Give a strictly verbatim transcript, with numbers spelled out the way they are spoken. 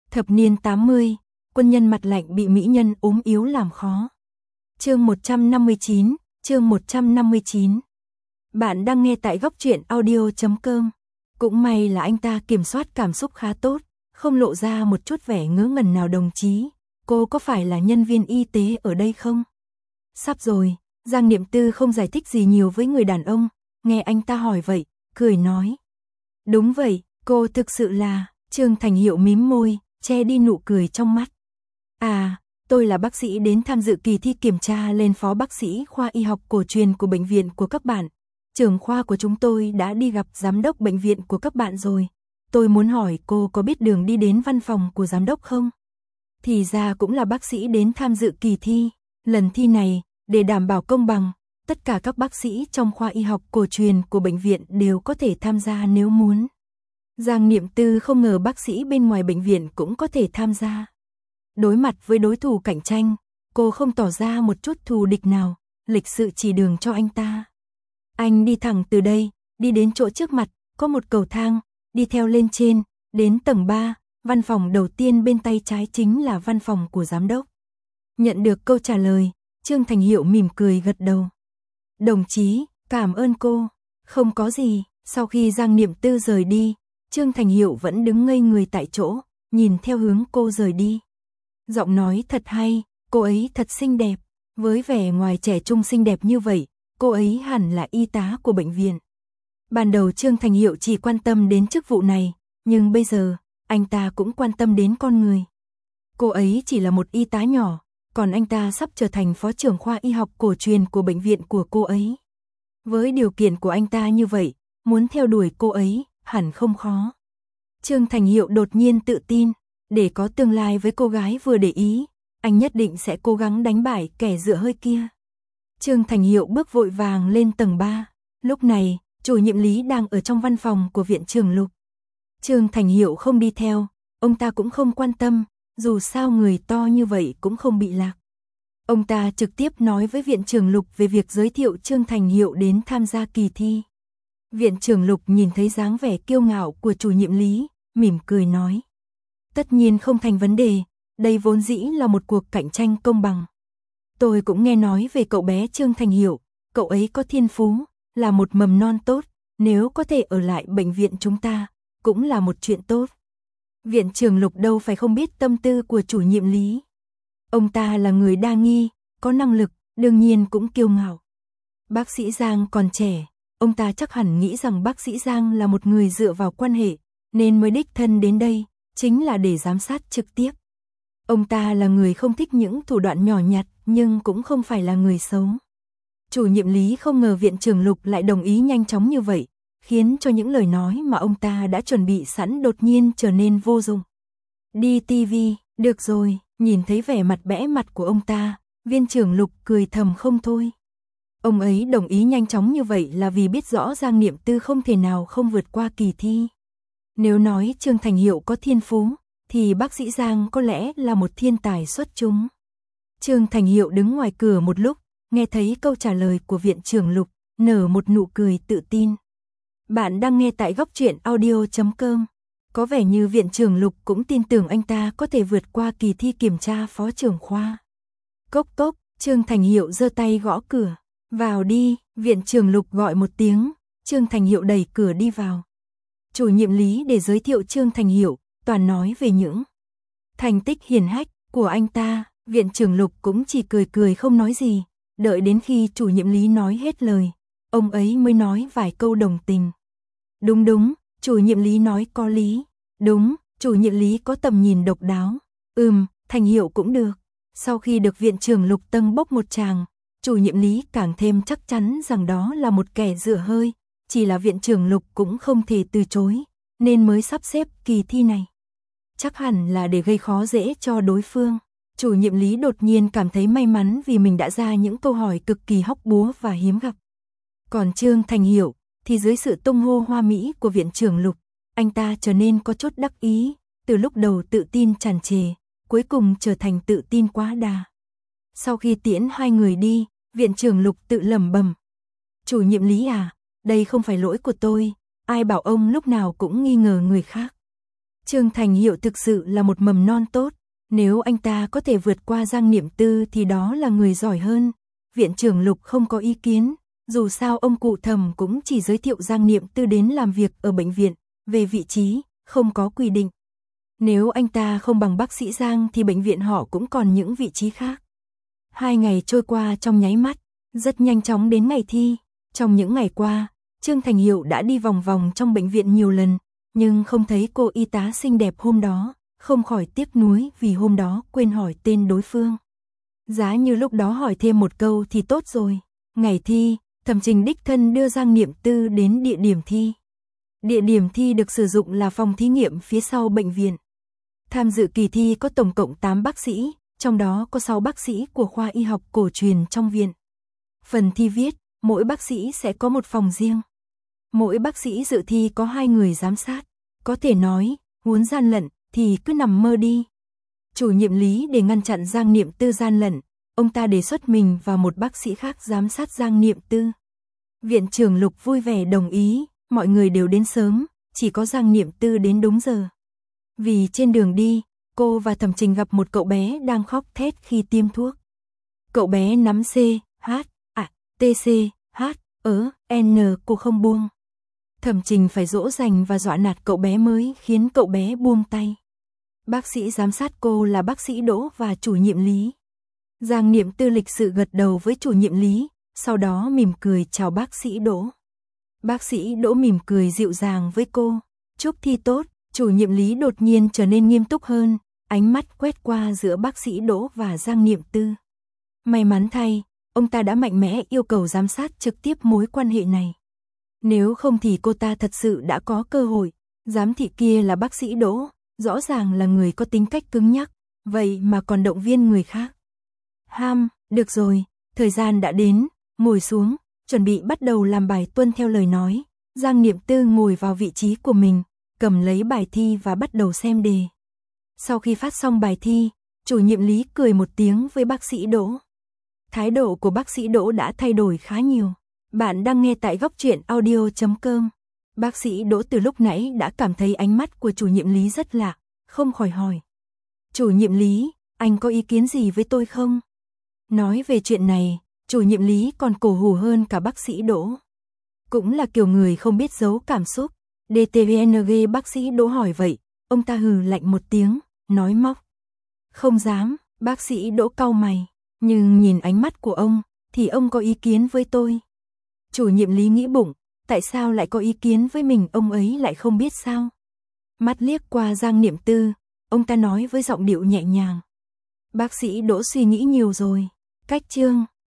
Thập niên tám mươi, quân nhân mặt lạnh bị mỹ nhân ốm yếu làm khó. Chương một trăm năm mươi chín, chương một trăm năm mươi chín. Bạn đang nghe tại góc truyện audio chấm com. Cũng may là anh ta kiểm soát cảm xúc khá tốt, không lộ ra một chút vẻ ngớ ngẩn nào. Đồng chí, cô có phải là nhân viên y tế ở đây không? Sắp rồi, Giang Niệm Tư không giải thích gì nhiều với người đàn ông, nghe anh ta hỏi vậy, cười nói. Đúng vậy, cô thực sự là, Trương Thành Hiệu mím môi, che đi nụ cười trong mắt. À, tôi là bác sĩ đến tham dự kỳ thi kiểm tra lên phó bác sĩ khoa y học cổ truyền của bệnh viện của các bạn. Trưởng khoa của chúng tôi đã đi gặp giám đốc bệnh viện của các bạn rồi. Tôi muốn hỏi cô có biết đường đi đến văn phòng của giám đốc không? Thì ra cũng là bác sĩ đến tham dự kỳ thi. Lần thi này, để đảm bảo công bằng, tất cả các bác sĩ trong khoa y học cổ truyền của bệnh viện đều có thể tham gia nếu muốn. Giang Niệm Tư không ngờ bác sĩ bên ngoài bệnh viện cũng có thể tham gia. Đối mặt với đối thủ cạnh tranh, cô không tỏ ra một chút thù địch nào, lịch sự chỉ đường cho anh ta. Anh đi thẳng từ đây, đi đến chỗ trước mặt, có một cầu thang, đi theo lên trên, đến tầng ba, văn phòng đầu tiên bên tay trái chính là văn phòng của giám đốc. Nhận được câu trả lời, Trương Thành Hiệu mỉm cười gật đầu. Đồng chí, cảm ơn cô. Không có gì. Sau khi Giang Niệm Tư rời đi, Trương Thành Hiệu vẫn đứng ngây người tại chỗ, nhìn theo hướng cô rời đi. Giọng nói thật hay, cô ấy thật xinh đẹp. Với vẻ ngoài trẻ trung xinh đẹp như vậy, cô ấy hẳn là y tá của bệnh viện. Ban đầu Trương Thành Hiệu chỉ quan tâm đến chức vụ này, nhưng bây giờ, anh ta cũng quan tâm đến con người. Cô ấy chỉ là một y tá nhỏ, còn anh ta sắp trở thành phó trưởng khoa y học cổ truyền của bệnh viện của cô ấy. Với điều kiện của anh ta như vậy, muốn theo đuổi cô ấy, hẳn không khó. Trương Thành Hiệu đột nhiên tự tin, để có tương lai với cô gái vừa để ý, anh nhất định sẽ cố gắng đánh bại kẻ dựa hơi kia. Trương Thành Hiệu bước vội vàng lên tầng ba, lúc này, chủ nhiệm Lý đang ở trong văn phòng của viện trưởng Lục. Trương Thành Hiệu không đi theo, ông ta cũng không quan tâm, dù sao người to như vậy cũng không bị lạc. Ông ta trực tiếp nói với viện trưởng Lục về việc giới thiệu Trương Thành Hiệu đến tham gia kỳ thi. Viện trưởng Lục nhìn thấy dáng vẻ kiêu ngạo của chủ nhiệm Lý, mỉm cười nói. Tất nhiên không thành vấn đề, đây vốn dĩ là một cuộc cạnh tranh công bằng. Tôi cũng nghe nói về cậu bé Trương Thành Hiệu, cậu ấy có thiên phú, là một mầm non tốt, nếu có thể ở lại bệnh viện chúng ta, cũng là một chuyện tốt. Viện trưởng Lục đâu phải không biết tâm tư của chủ nhiệm Lý. Ông ta là người đa nghi, có năng lực, đương nhiên cũng kiêu ngạo. Bác sĩ Giang còn trẻ, ông ta chắc hẳn nghĩ rằng bác sĩ Giang là một người dựa vào quan hệ, nên mới đích thân đến đây, chính là để giám sát trực tiếp. Ông ta là người không thích những thủ đoạn nhỏ nhặt, nhưng cũng không phải là người xấu. Chủ nhiệm Lý không ngờ viện trưởng Lục lại đồng ý nhanh chóng như vậy, khiến cho những lời nói mà ông ta đã chuẩn bị sẵn đột nhiên trở nên vô dụng. Đi tivi, được rồi, nhìn thấy vẻ mặt bẽ mặt của ông ta, viện trưởng Lục cười thầm không thôi. Ông ấy đồng ý nhanh chóng như vậy là vì biết rõ Giang Niệm Tư không thể nào không vượt qua kỳ thi. Nếu nói Trương Thành Hiệu có thiên phú, thì bác sĩ Giang có lẽ là một thiên tài xuất chúng. Trương Thành Hiệu đứng ngoài cửa một lúc, nghe thấy câu trả lời của viện trưởng Lục, nở một nụ cười tự tin. Bạn đang nghe tại góc truyện audio chấm com. Có vẻ như viện trưởng Lục cũng tin tưởng anh ta có thể vượt qua kỳ thi kiểm tra phó trưởng khoa. Cốc cốc, Trương Thành Hiệu giơ tay gõ cửa. Vào đi, viện trưởng Lục gọi một tiếng, Trương Thành Hiệu đẩy cửa đi vào. Chủ nhiệm Lý để giới thiệu Trương Thành Hiệu, toàn nói về những thành tích hiển hách của anh ta, viện trưởng Lục cũng chỉ cười cười không nói gì, đợi đến khi chủ nhiệm Lý nói hết lời, ông ấy mới nói vài câu đồng tình. Đúng đúng, chủ nhiệm Lý nói có lý. Đúng, chủ nhiệm Lý có tầm nhìn độc đáo. Ừm, Thành Hiệu cũng được. Sau khi được viện trưởng Lục tâng bốc một tràng, chủ nhiệm Lý càng thêm chắc chắn rằng đó là một kẻ dựa hơi, chỉ là viện trưởng Lục cũng không thể từ chối, nên mới sắp xếp kỳ thi này. Chắc hẳn là để gây khó dễ cho đối phương. Chủ nhiệm Lý đột nhiên cảm thấy may mắn vì mình đã ra những câu hỏi cực kỳ hóc búa và hiếm gặp. Còn Trương Thành Hiệu, thì dưới sự tung hô hoa mỹ của viện trưởng Lục, anh ta trở nên có chút đắc ý, từ lúc đầu tự tin tràn trề, cuối cùng trở thành tự tin quá đà. Sau khi tiễn hai người đi, viện trưởng Lục tự lẩm bẩm. Chủ nhiệm Lý à, đây không phải lỗi của tôi, ai bảo ông lúc nào cũng nghi ngờ người khác. Trương Thành Hiệu thực sự là một mầm non tốt, nếu anh ta có thể vượt qua Giang Niệm Tư thì đó là người giỏi hơn. Viện trưởng Lục không có ý kiến, dù sao ông cụ Thẩm cũng chỉ giới thiệu Giang Niệm Tư đến làm việc ở bệnh viện, về vị trí, không có quy định. Nếu anh ta không bằng bác sĩ Giang thì bệnh viện họ cũng còn những vị trí khác. Hai ngày trôi qua trong nháy mắt, rất nhanh chóng đến ngày thi. Trong những ngày qua, Trương Thành Hiệu đã đi vòng vòng trong bệnh viện nhiều lần, nhưng không thấy cô y tá xinh đẹp hôm đó, không khỏi tiếc nuối vì hôm đó quên hỏi tên đối phương. Giá như lúc đó hỏi thêm một câu thì tốt rồi. Ngày thi, Thẩm Trình đích thân đưa Giang Niệm Tư đến địa điểm thi. Địa điểm thi được sử dụng là phòng thí nghiệm phía sau bệnh viện. Tham dự kỳ thi có tổng cộng tám bác sĩ, trong đó có sáu bác sĩ của khoa y học cổ truyền trong viện. Phần thi viết, mỗi bác sĩ sẽ có một phòng riêng. Mỗi bác sĩ dự thi có hai người giám sát. Có thể nói, muốn gian lận thì cứ nằm mơ đi. Chủ nhiệm Lý để ngăn chặn Giang Niệm Tư gian lận, ông ta đề xuất mình và một bác sĩ khác giám sát Giang Niệm Tư. Viện trưởng Lục vui vẻ đồng ý, mọi người đều đến sớm, chỉ có Giang Niệm Tư đến đúng giờ. Vì trên đường đi, cô và Thẩm Trình gặp một cậu bé đang khóc thét khi tiêm thuốc. Cậu bé nắm C, H, à, T, C, H, ớ, N cô không buông. Thẩm Trình phải dỗ dành và dọa nạt cậu bé mới khiến cậu bé buông tay. Bác sĩ giám sát cô là bác sĩ Đỗ và chủ nhiệm Lý. Giang Niệm Tư lịch sự gật đầu với chủ nhiệm Lý, sau đó mỉm cười chào bác sĩ Đỗ. Bác sĩ Đỗ mỉm cười dịu dàng với cô, chúc thi tốt. Chủ nhiệm Lý đột nhiên trở nên nghiêm túc hơn, ánh mắt quét qua giữa bác sĩ Đỗ và Giang Niệm Tư. May mắn thay, ông ta đã mạnh mẽ yêu cầu giám sát trực tiếp mối quan hệ này. Nếu không thì cô ta thật sự đã có cơ hội. Giám thị kia là bác sĩ Đỗ, rõ ràng là người có tính cách cứng nhắc, vậy mà còn động viên người khác. Ham, được rồi, thời gian đã đến, ngồi xuống, chuẩn bị bắt đầu làm bài tuân theo lời nói. Giang Niệm Tư ngồi vào vị trí của mình, cầm lấy bài thi và bắt đầu xem đề. Sau khi phát xong bài thi, chủ nhiệm Lý cười một tiếng với bác sĩ Đỗ. Thái độ của bác sĩ Đỗ đã thay đổi khá nhiều. Bạn đang nghe tại góc truyện audio chấm com. Bác sĩ Đỗ từ lúc nãy đã cảm thấy ánh mắt của chủ nhiệm Lý rất lạ, không khỏi hỏi. Chủ nhiệm Lý, anh có ý kiến gì với tôi không? Nói về chuyện này, chủ nhiệm Lý còn cổ hủ hơn cả bác sĩ Đỗ. Cũng là kiểu người không biết giấu cảm xúc. đê tê vê en giê bác sĩ Đỗ hỏi vậy, ông ta hừ lạnh một tiếng, nói móc. Không dám, bác sĩ Đỗ cau mày, nhưng nhìn ánh mắt của ông, thì ông có ý kiến với tôi. Chủ nhiệm Lý nghĩ bụng, tại sao lại có ý kiến với mình ông ấy lại không biết sao? Mắt liếc qua Giang Niệm Tư, ông ta nói với giọng điệu nhẹ nhàng. Bác sĩ Đỗ suy nghĩ nhiều rồi, cách chương.